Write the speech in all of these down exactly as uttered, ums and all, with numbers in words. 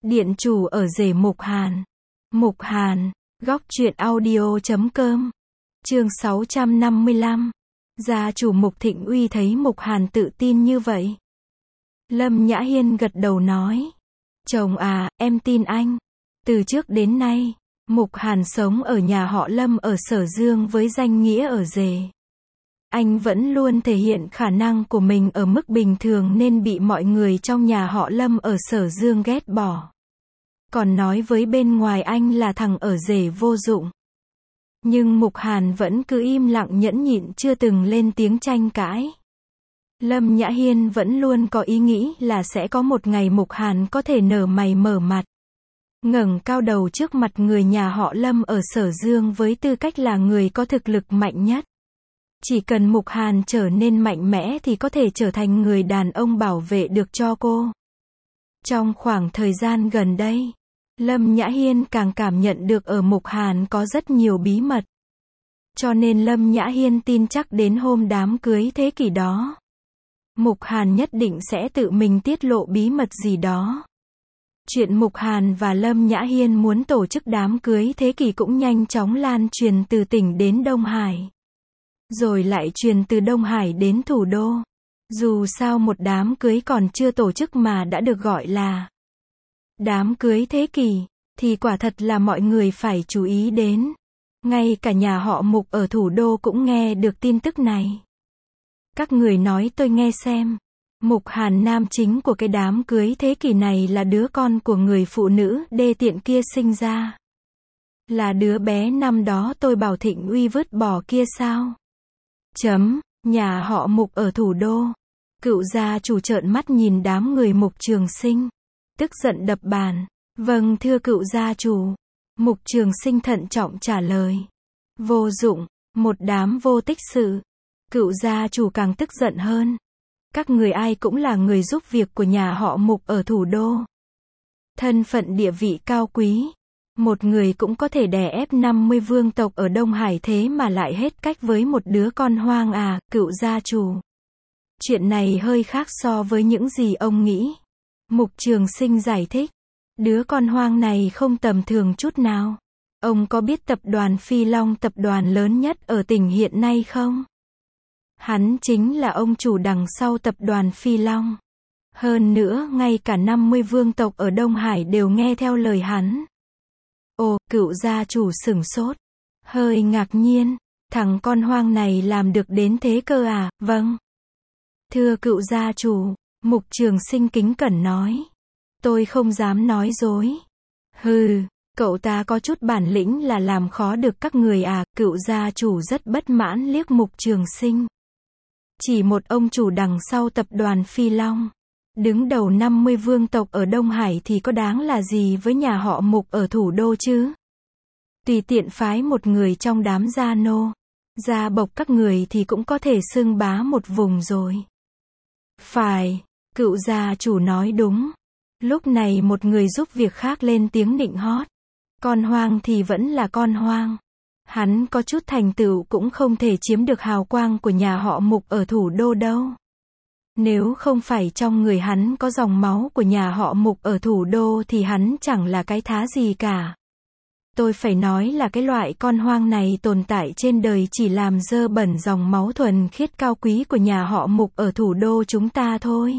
Điện chủ ở rể Mục Hàn. Mục Hàn, góc truyện audio chấm com. Chương sáu trăm năm mươi lăm. Gia chủ Mục Thịnh Uy thấy Mục Hàn tự tin như vậy. Lâm Nhã Hiên gật đầu nói. Chồng à, em tin anh. Từ trước đến nay, Mục Hàn sống ở nhà họ Lâm ở Sở Dương với danh nghĩa ở rể. Anh vẫn luôn thể hiện khả năng của mình ở mức bình thường nên bị mọi người trong nhà họ Lâm ở Sở Dương ghét bỏ. Còn nói với bên ngoài anh là thằng ở rể vô dụng. Nhưng Mục Hàn vẫn cứ im lặng nhẫn nhịn chưa từng lên tiếng tranh cãi. Lâm Nhã Hiên vẫn luôn có ý nghĩ là sẽ có một ngày Mục Hàn có thể nở mày mở mặt, ngẩng cao đầu trước mặt người nhà họ Lâm ở Sở Dương với tư cách là người có thực lực mạnh nhất. Chỉ cần Mục Hàn trở nên mạnh mẽ thì có thể trở thành người đàn ông bảo vệ được cho cô. Trong khoảng thời gian gần đây, Lâm Nhã Hiên càng cảm nhận được ở Mục Hàn có rất nhiều bí mật. Cho nên Lâm Nhã Hiên tin chắc đến hôm đám cưới thế kỷ đó, Mục Hàn nhất định sẽ tự mình tiết lộ bí mật gì đó. Chuyện Mục Hàn và Lâm Nhã Hiên muốn tổ chức đám cưới thế kỷ cũng nhanh chóng lan truyền từ tỉnh đến Đông Hải. Rồi lại truyền từ Đông Hải đến thủ đô. Dù sao một đám cưới còn chưa tổ chức mà đã được gọi là đám cưới thế kỷ, thì quả thật là mọi người phải chú ý đến. Ngay cả nhà họ Mục ở thủ đô cũng nghe được tin tức này. Các người nói tôi nghe xem. Mục Hàn nam chính của cái đám cưới thế kỷ này là đứa con của người phụ nữ đê tiện kia sinh ra. Là đứa bé năm đó tôi bảo Thịnh Uy vứt bỏ kia sao? Chấm, nhà họ Mục ở thủ đô. Cựu gia chủ trợn mắt nhìn đám người Mục Trường Sinh. Tức giận đập bàn. Vâng thưa cựu gia chủ. Mục Trường Sinh thận trọng trả lời. Vô dụng, một đám vô tích sự. Cựu gia chủ càng tức giận hơn. Các người ai cũng là người giúp việc của nhà họ Mục ở thủ đô. Thân phận địa vị cao quý. Một người cũng có thể đè ép năm mươi vương tộc ở Đông Hải thế mà lại hết cách với một đứa con hoang à, cựu gia chủ. Chuyện này hơi khác so với những gì ông nghĩ. Mục Trường Sinh giải thích. Đứa con hoang này không tầm thường chút nào. Ông có biết tập đoàn Phi Long tập đoàn lớn nhất ở tỉnh hiện nay không? Hắn chính là ông chủ đằng sau tập đoàn Phi Long. Hơn nữa, ngay cả năm mươi vương tộc ở Đông Hải đều nghe theo lời hắn. Ồ, cựu gia chủ sửng sốt. Hơi ngạc nhiên. Thằng con hoang này làm được đến thế cơ à? Vâng. Thưa cựu gia chủ, Mục Trường Sinh kính cẩn nói. Tôi không dám nói dối. Hừ, cậu ta có chút bản lĩnh là làm khó được các người à? Cựu gia chủ rất bất mãn liếc Mục Trường Sinh. Chỉ một ông chủ đằng sau tập đoàn Phi Long, đứng đầu năm mươi vương tộc ở Đông Hải thì có đáng là gì với nhà họ Mục ở thủ đô chứ? Tùy tiện phái một người trong đám gia nô, gia bộc các người thì cũng có thể xưng bá một vùng rồi. Phải, cựu gia chủ nói đúng. Lúc này một người giúp việc khác lên tiếng nịnh hót. Con hoang thì vẫn là con hoang. Hắn có chút thành tựu cũng không thể chiếm được hào quang của nhà họ Mục ở thủ đô đâu. Nếu không phải trong người hắn có dòng máu của nhà họ Mục ở thủ đô thì hắn chẳng là cái thá gì cả. Tôi phải nói là cái loại con hoang này tồn tại trên đời chỉ làm dơ bẩn dòng máu thuần khiết cao quý của nhà họ Mục ở thủ đô chúng ta thôi.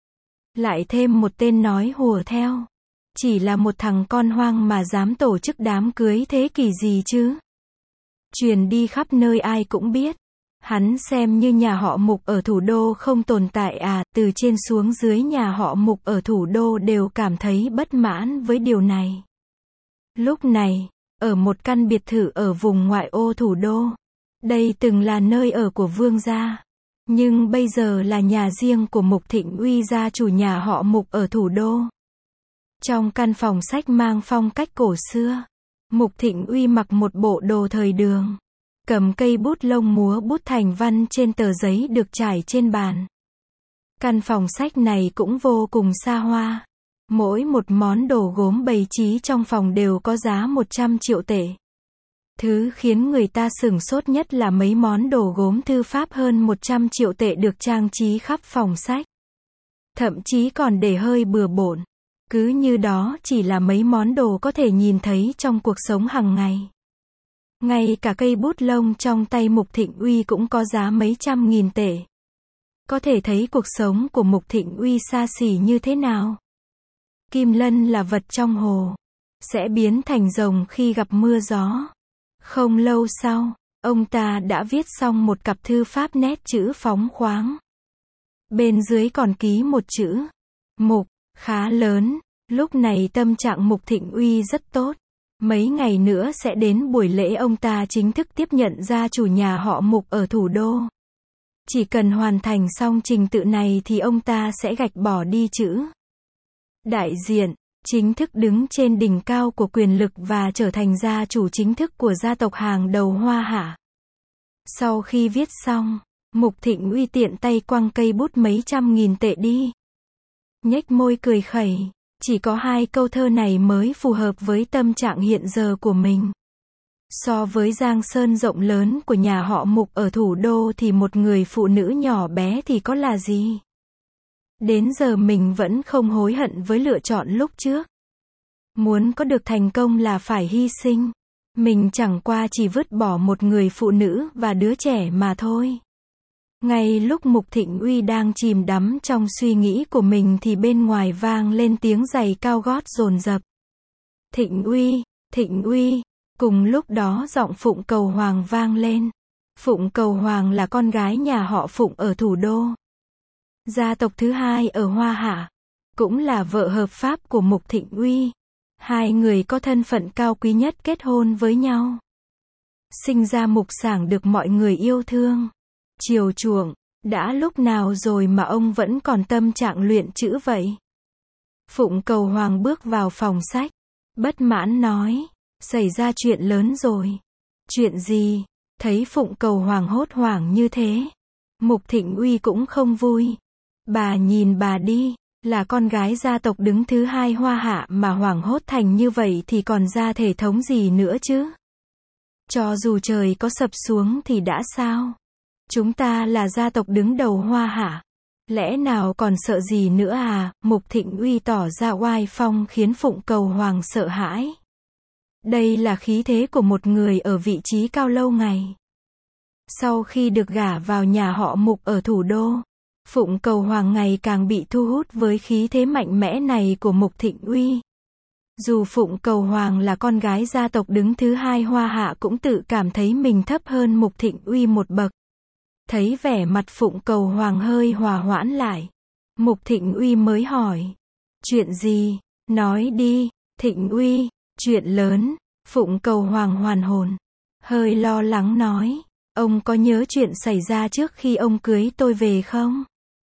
Lại thêm một tên nói hùa theo. Chỉ là một thằng con hoang mà dám tổ chức đám cưới thế kỷ gì chứ? Truyền đi khắp nơi ai cũng biết. Hắn xem như nhà họ Mục ở thủ đô không tồn tại à? Từ trên xuống dưới nhà họ Mục ở thủ đô đều cảm thấy bất mãn với điều này. Lúc này, ở một căn biệt thự ở vùng ngoại ô thủ đô, đây từng là nơi ở của vương gia, nhưng bây giờ là nhà riêng của Mục Thịnh Uy gia chủ nhà họ Mục ở thủ đô. Trong căn phòng sách mang phong cách cổ xưa, Mục Thịnh Uy mặc một bộ đồ thời đường, cầm cây bút lông múa bút thành văn trên tờ giấy được trải trên bàn. Căn phòng sách này cũng vô cùng xa hoa. Mỗi một món đồ gốm bày trí trong phòng đều có giá một trăm triệu tệ. Thứ khiến người ta sửng sốt nhất là mấy món đồ gốm thư pháp hơn một trăm triệu tệ được trang trí khắp phòng sách. Thậm chí còn để hơi bừa bộn. Cứ như đó chỉ là mấy món đồ có thể nhìn thấy trong cuộc sống hàng ngày. Ngay cả cây bút lông trong tay Mục Thịnh Uy cũng có giá mấy trăm nghìn tệ. Có thể thấy cuộc sống của Mục Thịnh Uy xa xỉ như thế nào. Kim lân là vật trong hồ, sẽ biến thành rồng khi gặp mưa gió. Không lâu sau, ông ta đã viết xong một cặp thư pháp nét chữ phóng khoáng. Bên dưới còn ký một chữ Mục, khá lớn. Lúc này tâm trạng Mục Thịnh Uy rất tốt. Mấy ngày nữa sẽ đến buổi lễ ông ta chính thức tiếp nhận gia chủ nhà họ Mục ở thủ đô. Chỉ cần hoàn thành xong trình tự này thì ông ta sẽ gạch bỏ đi chữ đại diện, chính thức đứng trên đỉnh cao của quyền lực và trở thành gia chủ chính thức của gia tộc hàng đầu Hoa Hạ. Sau khi viết xong, Mục Thịnh Uy tiện tay quăng cây bút mấy trăm nghìn tệ đi. Nhếch môi cười khẩy, chỉ có hai câu thơ này mới phù hợp với tâm trạng hiện giờ của mình. So với giang sơn rộng lớn của nhà họ Mục ở thủ đô thì một người phụ nữ nhỏ bé thì có là gì. Đến giờ mình vẫn không hối hận với lựa chọn lúc trước. Muốn có được thành công là phải hy sinh. Mình chẳng qua chỉ vứt bỏ một người phụ nữ và đứa trẻ mà thôi. Ngay lúc Mục Thịnh Uy đang chìm đắm trong suy nghĩ của mình thì bên ngoài vang lên tiếng giày cao gót dồn dập. Thịnh Uy, Thịnh Uy. Cùng lúc đó giọng Phụng Cầu Hoàng vang lên. Phụng Cầu Hoàng là con gái nhà họ Phụng ở thủ đô. Gia tộc thứ hai ở Hoa Hạ. Cũng là vợ hợp pháp của Mục Thịnh Uy. Hai người có thân phận cao quý nhất kết hôn với nhau. Sinh ra Mục Sảng được mọi người yêu thương, chiều chuộng. Đã lúc nào rồi mà ông vẫn còn tâm trạng luyện chữ vậy? Phụng Cầu Hoàng bước vào phòng sách. Bất mãn nói. Xảy ra chuyện lớn rồi. Chuyện gì? Thấy Phụng Cầu Hoàng hốt hoảng như thế, Mục Thịnh Uy cũng không vui. Bà nhìn bà đi, là con gái gia tộc đứng thứ hai Hoa Hạ mà hoảng hốt thành như vậy thì còn ra thể thống gì nữa chứ? Cho dù trời có sập xuống thì đã sao? Chúng ta là gia tộc đứng đầu Hoa Hạ. Lẽ nào còn sợ gì nữa à? Mục Thịnh Uy tỏ ra oai phong khiến Phụng Cầu Hoàng sợ hãi. Đây là khí thế của một người ở vị trí cao lâu ngày. Sau khi được gả vào nhà họ Mục ở thủ đô, Phụng Cầu Hoàng ngày càng bị thu hút với khí thế mạnh mẽ này của Mục Thịnh Uy. Dù Phụng Cầu Hoàng là con gái gia tộc đứng thứ hai Hoa Hạ cũng tự cảm thấy mình thấp hơn Mục Thịnh Uy một bậc. Thấy vẻ mặt Phụng Cầu Hoàng hơi hòa hoãn lại, Mục Thịnh Uy mới hỏi. Chuyện gì? Nói đi, Thịnh Uy. Chuyện lớn. Phụng Cầu Hoàng hoàn hồn, hơi lo lắng nói. Ông có nhớ chuyện xảy ra trước khi ông cưới tôi về không?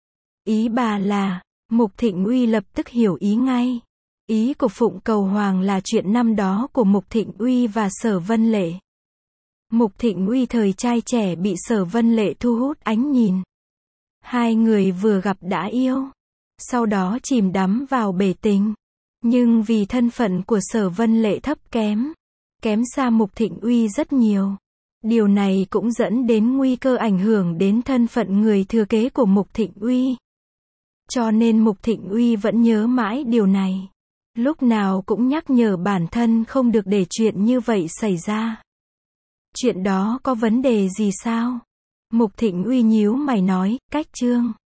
Ý bà là, Mục Thịnh Uy lập tức hiểu ý ngay. Ý của Phụng Cầu Hoàng là chuyện năm đó của Mục Thịnh Uy và Sở Vân Lệ. Mục Thịnh Uy thời trai trẻ bị Sở Vân Lệ thu hút ánh nhìn. Hai người vừa gặp đã yêu, sau đó chìm đắm vào bể tình. Nhưng vì thân phận của Sở Vân Lệ thấp kém, kém xa Mục Thịnh Uy rất nhiều. Điều này cũng dẫn đến nguy cơ ảnh hưởng đến thân phận người thừa kế của Mục Thịnh Uy. Cho nên Mục Thịnh Uy vẫn nhớ mãi điều này. Lúc nào cũng nhắc nhở bản thân không được để chuyện như vậy xảy ra. Chuyện đó có vấn đề gì sao? Mục Thịnh Uy nhíu mày nói, cách chương.